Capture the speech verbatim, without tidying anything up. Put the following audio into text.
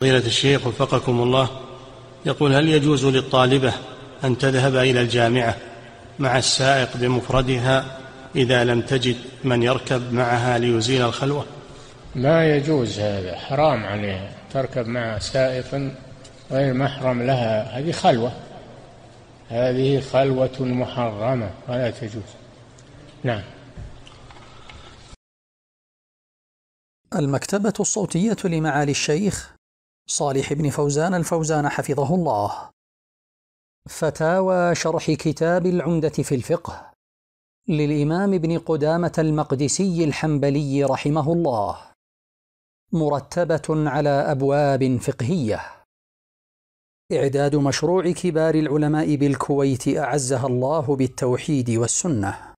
فضيلة الشيخ وفقكم الله، يقول: هل يجوز للطالبة أن تذهب إلى الجامعة مع السائق بمفردها إذا لم تجد من يركب معها ليزيل الخلوة؟ ما يجوز، هذا حرام عليها تركب مع سائق غير محرم لها، هذه خلوة، هذه خلوة محرمة ولا تجوز. نعم. المكتبة الصوتية لمعالي الشيخ صالح بن فوزان الفوزان حفظه الله. فتاوى شرح كتاب العمدة في الفقه للإمام ابن قدامة المقدسي الحنبلي رحمه الله، مرتبة على أبواب فقهية. إعداد مشروع كبار العلماء بالكويت أعزها الله بالتوحيد والسنة.